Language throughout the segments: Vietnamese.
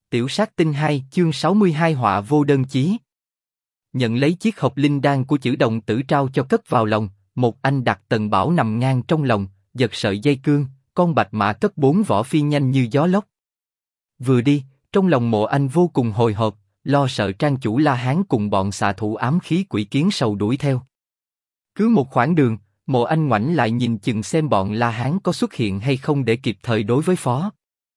Tiểu sát tinh 2 chương 62 họa vô đơn chí. Nhận lấy chiếc hộp linh đan của Chử Đồng Tử trao cho cất vào lòng, một anh đặt Tần Bảo nằm ngang trong lòng, giật sợi dây cương, con bạch mã cất 4 võ phi nhanh như gió lốc. Vừa đi, trong lòng Mộ Anh vô cùng hồi hộp, lo sợ trang chủ La Hán cùng bọn xạ thủ ám khí quỷ kiến sầu đuổi theo. Cứ một khoảng đường, Mộ Anh ngoảnh lại nhìn chừng xem bọn La Hán có xuất hiện hay không để kịp thời đối với phó.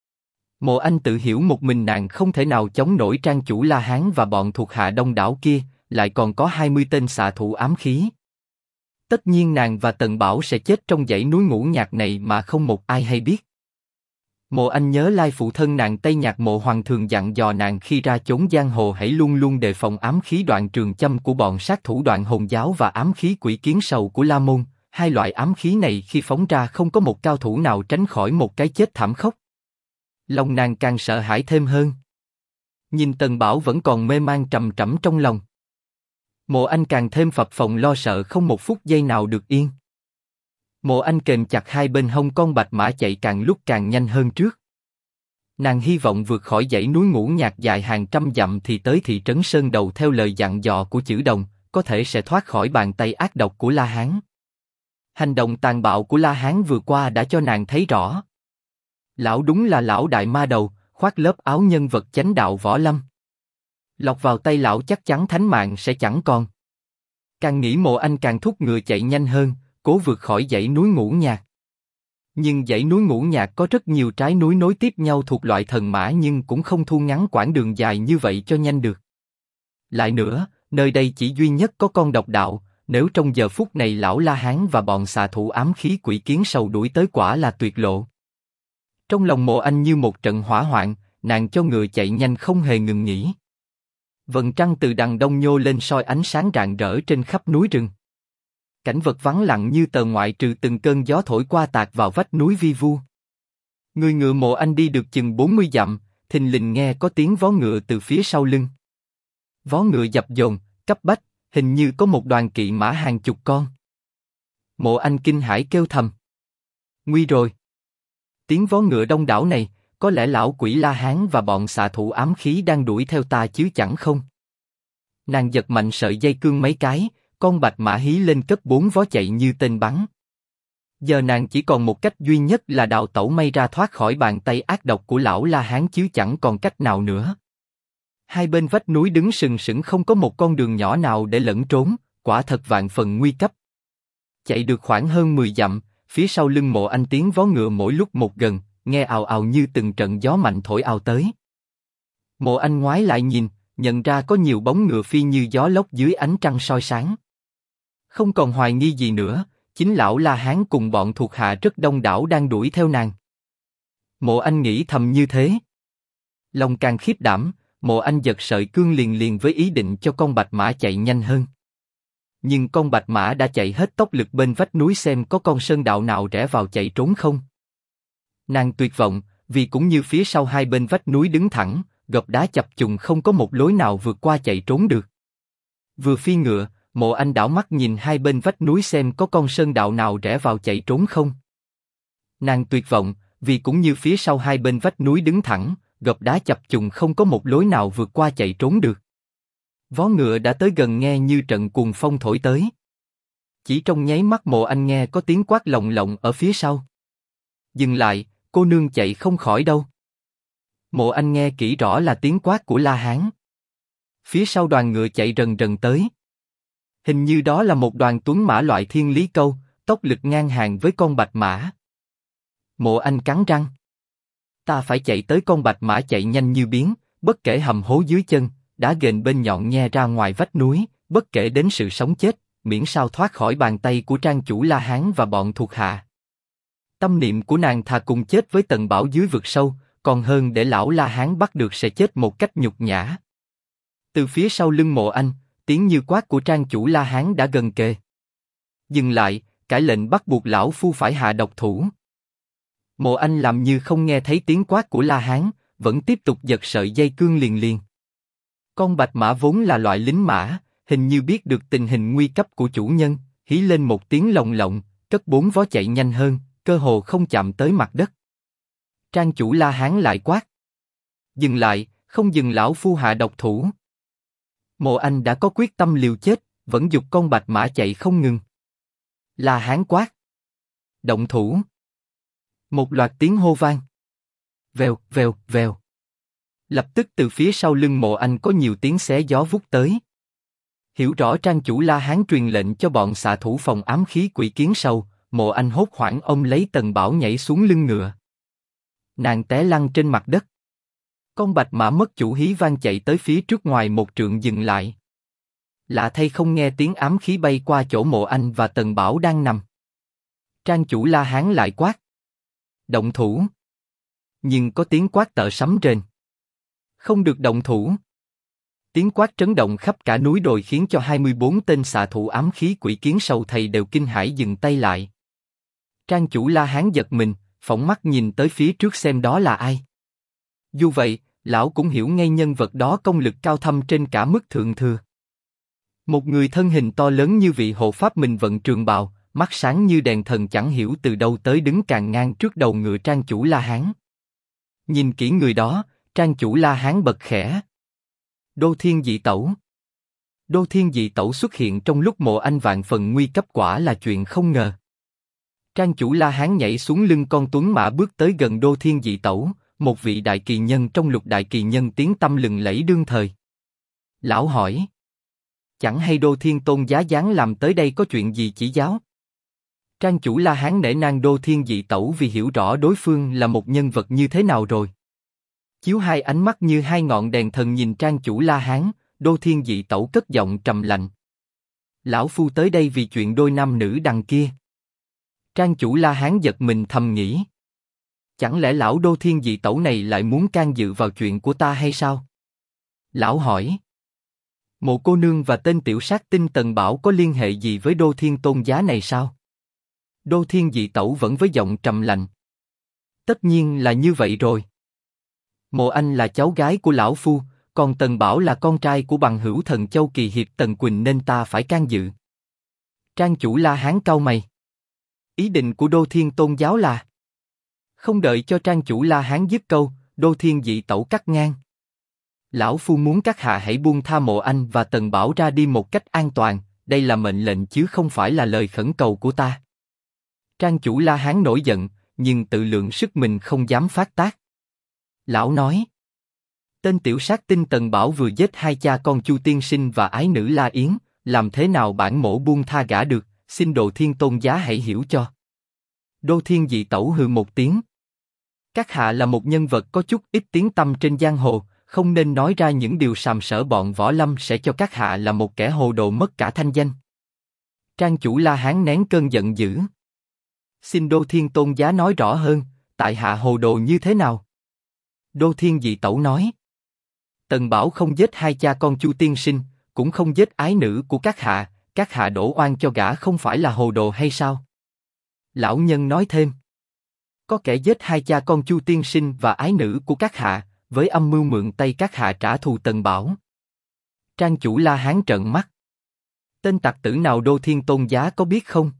Mộ Anh tự hiểu một mình nàng không thể nào chống nổi trang chủ La Hán và bọn thuộc hạ đông đảo kia, lại còn có 20 tên xạ thủ ám khí. Tất nhiên nàng và Tần Bảo sẽ chết trong dãy núi ngũ nhạc này mà không một ai hay biết. Mộ Anh nhớ lai phụ thân nàng Tây Nhạc Mộ Hoàng thường dặn dò nàng khi ra chốn giang hồ hãy luôn luôn đề phòng ám khí Đoạn Trường Châm của bọn sát thủ Đoạn Hồn Giáo và ám khí Quỷ Kiến Sầu của La Môn. Hai loại ám khí này khi phóng ra không có một cao thủ nào tránh khỏi một cái chết thảm khốc. Lòng nàng càng sợ hãi thêm hơn. Nhìn Tần Bảo vẫn còn mê man trầm trầm trong lòng. Mộ Anh càng thêm phập phồng lo sợ không một phút giây nào được yên. Mộ Anh kềm chặt hai bên hông con bạch mã chạy càng lúc càng nhanh hơn trước. Nàng hy vọng vượt khỏi dãy núi ngũ nhạc dài hàng trăm dặm thì tới thị trấn Sơn Đầu theo lời dặn dò của Chử Đồng, có thể sẽ thoát khỏi bàn tay ác độc của La Hán. Hành động tàn bạo của La Hán vừa qua đã cho nàng thấy rõ. Lão đúng là lão đại ma đầu, khoác lớp áo nhân vật chánh đạo võ lâm. Lọt vào tay lão chắc chắn thánh mạng sẽ chẳng còn. Càng nghĩ Mộ Anh càng thúc ngựa chạy nhanh hơn, cố vượt khỏi dãy núi ngũ nhạc. Nhưng dãy núi ngũ nhạc có rất nhiều trái núi nối tiếp nhau thuộc loại thần mã nhưng cũng không thu ngắn quãng đường dài như vậy cho nhanh được. Lại nữa, nơi đây chỉ duy nhất có con độc đạo, nếu trong giờ phút này lão La Hán và bọn xạ thủ ám khí Quỷ Kiến Sầu đuổi tới quả là tuyệt lộ. Trong lòng Mộ Anh như một trận hỏa hoạn, nàng cho ngựa chạy nhanh không hề ngừng nghỉ. Vầng trăng từ đằng đông nhô lên soi ánh sáng rạng rỡ trên khắp núi rừng. Cảnh vật vắng lặng như tờ ngoại trừ từng cơn gió thổi qua tạt vào vách núi vi vu. Người ngựa Mộ Anh đi được chừng 40 dặm, thình lình nghe có tiếng vó ngựa từ phía sau lưng. Vó ngựa dập dồn, cấp bách, hình như có một đoàn kỵ mã hàng chục con. Mộ Anh kinh hãi kêu thầm. Nguy rồi. Tiếng vó ngựa đông đảo này, có lẽ lão quỷ La Hán và bọn xạ thủ ám khí đang đuổi theo ta chứ chẳng không. Nàng giật mạnh sợi dây cương mấy cái, con bạch mã hí lên cất 4 vó chạy như tên bắn. Giờ nàng chỉ còn một cách duy nhất là đào tẩu may ra thoát khỏi bàn tay ác độc của lão La Hán chứ chẳng còn cách nào nữa. Hai bên vách núi đứng sừng sững không có một con đường nhỏ nào để lẫn trốn, quả thật vạn phần nguy cấp. Chạy được khoảng hơn 10 dặm, phía sau lưng Mộ Anh tiếng vó ngựa mỗi lúc một gần, nghe ào ào như từng trận gió mạnh thổi ào tới. Mộ Anh ngoái lại nhìn, nhận ra có nhiều bóng ngựa phi như gió lốc dưới ánh trăng soi sáng. Không còn hoài nghi gì nữa, chính lão La Hán cùng bọn thuộc hạ rất đông đảo đang đuổi theo nàng. Mộ Anh nghĩ thầm như thế. Lòng càng khiếp đảm, Mộ Anh giật sợi cương liền với ý định cho con bạch mã chạy nhanh hơn. Nhưng con bạch mã đã chạy hết tốc lực bên vách núi xem có con sơn đạo nào rẽ vào chạy trốn không. Nàng tuyệt vọng, vì cũng như phía sau hai bên vách núi đứng thẳng, gập đá chập trùng không có một lối nào vượt qua chạy trốn được. Vừa phi ngựa, Mộ Anh đảo mắt nhìn hai bên vách núi xem có con sơn đạo nào rẽ vào chạy trốn không. Nàng tuyệt vọng, vì cũng như phía sau hai bên vách núi đứng thẳng, gập đá chập trùng không có một lối nào vượt qua chạy trốn được. Vó ngựa đã tới gần nghe như trận cuồng phong thổi tới. Chỉ trong nháy mắt Mộ Anh nghe có tiếng quát lồng lộng ở phía sau. Dừng lại, cô nương chạy không khỏi đâu. Mộ Anh nghe kỹ rõ là tiếng quát của La Hán. Phía sau đoàn ngựa chạy rần rần tới. Hình như đó là một đoàn tuấn mã loại thiên lý câu, tốc lực ngang hàng với con bạch mã. Mộ Anh cắn răng. Ta phải chạy tới con bạch mã chạy nhanh như biến, bất kể hầm hố dưới chân, đá ghềnh bên nhọn nhe ra ngoài vách núi, bất kể đến sự sống chết, miễn sao thoát khỏi bàn tay của trang chủ La Hán và bọn thuộc hạ. Tâm niệm của nàng thà cùng chết với Tần Bảo dưới vực sâu, còn hơn để lão La Hán bắt được sẽ chết một cách nhục nhã. Từ phía sau lưng Mộ Anh, tiếng như quát của trang chủ La Hán đã gần kề. Dừng lại, cải lệnh bắt buộc lão phu phải hạ độc thủ. Mộ Anh làm như không nghe thấy tiếng quát của La Hán, vẫn tiếp tục giật sợi dây cương liền. Con bạch mã vốn là loại lính mã, hình như biết được tình hình nguy cấp của chủ nhân, hí lên một tiếng lồng lộng, cất 4 vó chạy nhanh hơn, cơ hồ không chạm tới mặt đất. Trang chủ La Hán lại quát. Dừng lại, Không dừng lão phu hạ độc thủ. Mộ Anh đã có quyết tâm liều chết, vẫn giục con bạch mã chạy không ngừng. La Hán quát. Động thủ. Một loạt tiếng hô vang. Vèo, vèo, vèo. Lập tức từ phía sau lưng Mộ Anh có nhiều tiếng xé gió vút tới. Hiểu rõ trang chủ La Hán truyền lệnh cho bọn xạ thủ phòng ám khí quỷ kiến sâu, Mộ Anh hốt hoảng ôm lấy Tần Bảo nhảy xuống lưng ngựa. Nàng té lăn trên mặt đất. Con bạch mã mất chủ hí vang chạy tới phía trước ngoài một trượng dừng lại. Lạ thay không nghe tiếng ám khí bay qua chỗ Mộ Anh và Tần Bảo đang nằm. Trang chủ La Hán lại quát. Động thủ. Nhưng có tiếng quát tợ sấm rền. Không được động thủ. Tiếng quát trấn động khắp cả núi đồi khiến cho 24 tên xạ thủ ám khí quỷ kiến sâu thầy đều kinh hãi dừng tay lại. Trang chủ La Hán giật mình, phóng mắt nhìn tới phía trước xem đó là ai. Dù vậy, lão cũng hiểu ngay nhân vật đó công lực cao thâm trên cả mức thượng thừa. Một người thân hình to lớn như vị hộ pháp mình vận trường bào, mắt sáng như đèn thần chẳng hiểu từ đâu tới đứng càn ngang trước đầu ngựa trang chủ La Hán. Nhìn kỹ người đó, trang chủ La Hán bật khẽ. Đô Thiên Dị Tẩu. Đô Thiên Dị Tẩu xuất hiện trong lúc Mộ Anh vạn phần nguy cấp quả là chuyện không ngờ. Trang chủ La Hán nhảy xuống lưng con tuấn mã bước tới gần Đô Thiên Dị Tẩu, một vị đại kỳ nhân trong lục đại kỳ nhân tiếng tăm lừng lẫy đương thời. Lão hỏi. Chẳng hay Đô Thiên Tôn giá giáng làm tới đây có chuyện gì chỉ giáo? Trang chủ La Hán nể nang Đô Thiên Dị Tẩu vì hiểu rõ đối phương là một nhân vật như thế nào rồi. Chiếu hai ánh mắt như hai ngọn đèn thần nhìn trang chủ La Hán, Đô Thiên Dị Tẩu cất giọng trầm lạnh. Lão phu tới đây vì chuyện đôi nam nữ đằng kia. Trang chủ La Hán giật mình thầm nghĩ. Chẳng lẽ lão Đô Thiên Dị Tẩu này lại muốn can dự vào chuyện của ta hay sao? Lão hỏi. Mộ cô nương và tên tiểu sát tinh Tần Bảo có liên hệ gì với Đô Thiên Tôn giá này sao? Đô Thiên Dị Tẩu vẫn với giọng trầm lạnh. Tất nhiên là như vậy rồi. Mộ Anh là cháu gái của lão phu, còn Tần Bảo là con trai của bằng hữu thần châu kỳ hiệp Tần Quỳnh nên ta phải can dự. Trang chủ La Hán cau mày. Ý định của Đô Thiên Tôn giáo là... Không đợi cho trang chủ La Hán dứt câu, Đô Thiên Dị Tẩu cắt ngang. Lão phu muốn các hạ hãy buông tha Mộ Anh và Tần Bảo ra đi một cách an toàn, đây là mệnh lệnh chứ không phải là lời khẩn cầu của ta. Trang chủ La Hán nổi giận, nhưng tự lượng sức mình không dám phát tác. Lão nói. Tên tiểu sát tinh Tần Bảo vừa giết hai cha con Chu Tiên Sinh và ái nữ La Yến, làm thế nào bản mổ buông tha gã được, xin Đô Thiên Tôn giá hãy hiểu cho. Đô Thiên Dị Tẩu hừ một tiếng. Các hạ là một nhân vật có chút ít tiếng tăm trên giang hồ, không nên nói ra những điều sàm sỡ bọn võ lâm sẽ cho các hạ là một kẻ hồ đồ mất cả thanh danh. Trang chủ La Hán nén cơn giận dữ. Xin Đô Thiên Tôn giá nói rõ hơn, tại hạ hồ đồ như thế nào? Đô Thiên Dị Tẩu nói. Tần Bảo không giết hai cha con Chu Tiên Sinh, cũng không giết ái nữ của các hạ đổ oan cho gã không phải là hồ đồ hay sao? Lão nhân nói thêm. Có kẻ giết hai cha con Chu Tiên Sinh và ái nữ của các hạ, với âm mưu mượn tay các hạ trả thù Tần Bảo. Trang chủ La Hán trợn mắt. Tên tặc tử nào Đô Thiên Tôn giá có biết không?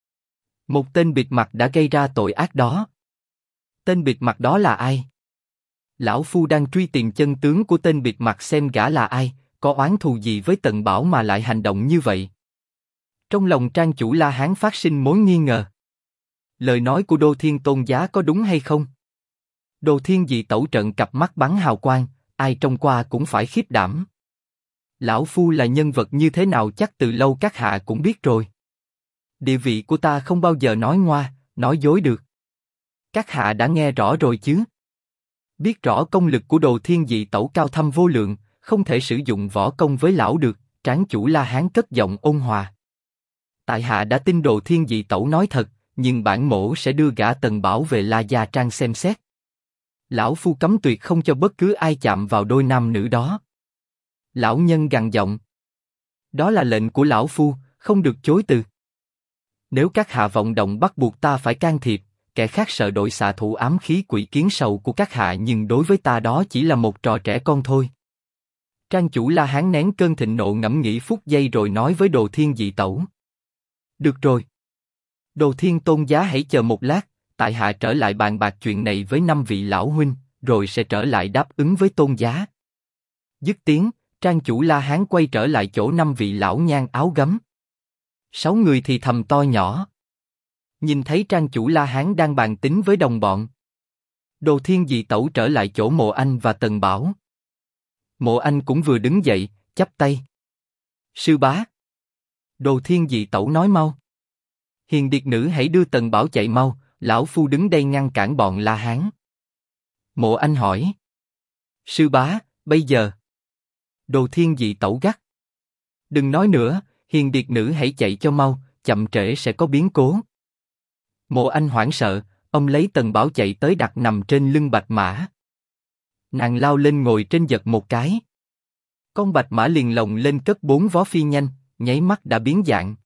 Một tên bịt mặt đã gây ra tội ác đó. Tên bịt mặt đó là ai? Lão phu đang truy tìm chân tướng của tên bịt mặt xem gã là ai, có oán thù gì với Tần Bảo mà lại hành động như vậy. Trong lòng trang chủ La Hán phát sinh mối nghi ngờ. Lời nói của Đô Thiên Tôn giá có đúng hay không? Đô Thiên Dị Tẩu trợn cặp mắt bắn hào quang, ai trông qua cũng phải khiếp đảm. Lão phu là nhân vật như thế nào chắc từ lâu các hạ cũng biết rồi. Địa vị của ta không bao giờ nói ngoa, nói dối được. Các hạ đã nghe rõ rồi chứ? Biết rõ công lực của Đô Thiên Dị Tẩu cao thâm vô lượng, không thể sử dụng võ công với lão được. Tráng chủ La Hán cất giọng ôn hòa. Tại hạ đã tin Đô Thiên Dị Tẩu nói thật, nhưng bản mổ sẽ đưa gã Tần Bảo về La Gia Trang xem xét. Lão phu cấm tuyệt không cho bất cứ ai chạm vào đôi nam nữ đó. Lão nhân gằn giọng. Đó là lệnh của lão phu, không được chối từ. Nếu các hạ vọng động bắt buộc ta phải can thiệp, kẻ khác sợ đội xạ thủ ám khí quỷ kiến sầu của các hạ nhưng đối với ta đó chỉ là một trò trẻ con thôi. Trang chủ La Hán nén cơn thịnh nộ ngẫm nghĩ phút giây rồi nói với Đô Thiên Dị Tẩu. Được rồi. Đô Thiên Tôn giá hãy chờ một lát, tại hạ trở lại bàn bạc chuyện này với 5 vị lão huynh, rồi sẽ trở lại đáp ứng với tôn giá. Dứt tiếng, Trang chủ La Hán quay trở lại chỗ 5 vị lão nhang áo gấm. 6 người thì thầm to nhỏ. Nhìn thấy Trang chủ La Hán đang bàn tính với đồng bọn. Đồ Thiên Dị Tẩu trở lại chỗ Mộ Anh và Tần Bảo. Mộ Anh cũng vừa đứng dậy, chắp tay. Sư bá. Đồ Thiên Dị Tẩu nói mau. Hiền điệt nữ hãy đưa Tần Bảo chạy mau, lão phu đứng đây ngăn cản bọn La Hán. Mộ Anh hỏi. Sư bá, bây giờ. Đồ Thiên Dị Tẩu gắt. Đừng nói nữa, hiền điệt nữ hãy chạy cho mau, chậm trễ sẽ có biến cố. Mộ Anh hoảng sợ, ông lấy Tần Bảo chạy tới đặt nằm trên lưng bạch mã. Nàng lao lên ngồi trên giật một cái. Con bạch mã liền lồng lên cất 4 vó phi nhanh, nháy mắt đã biến dạng.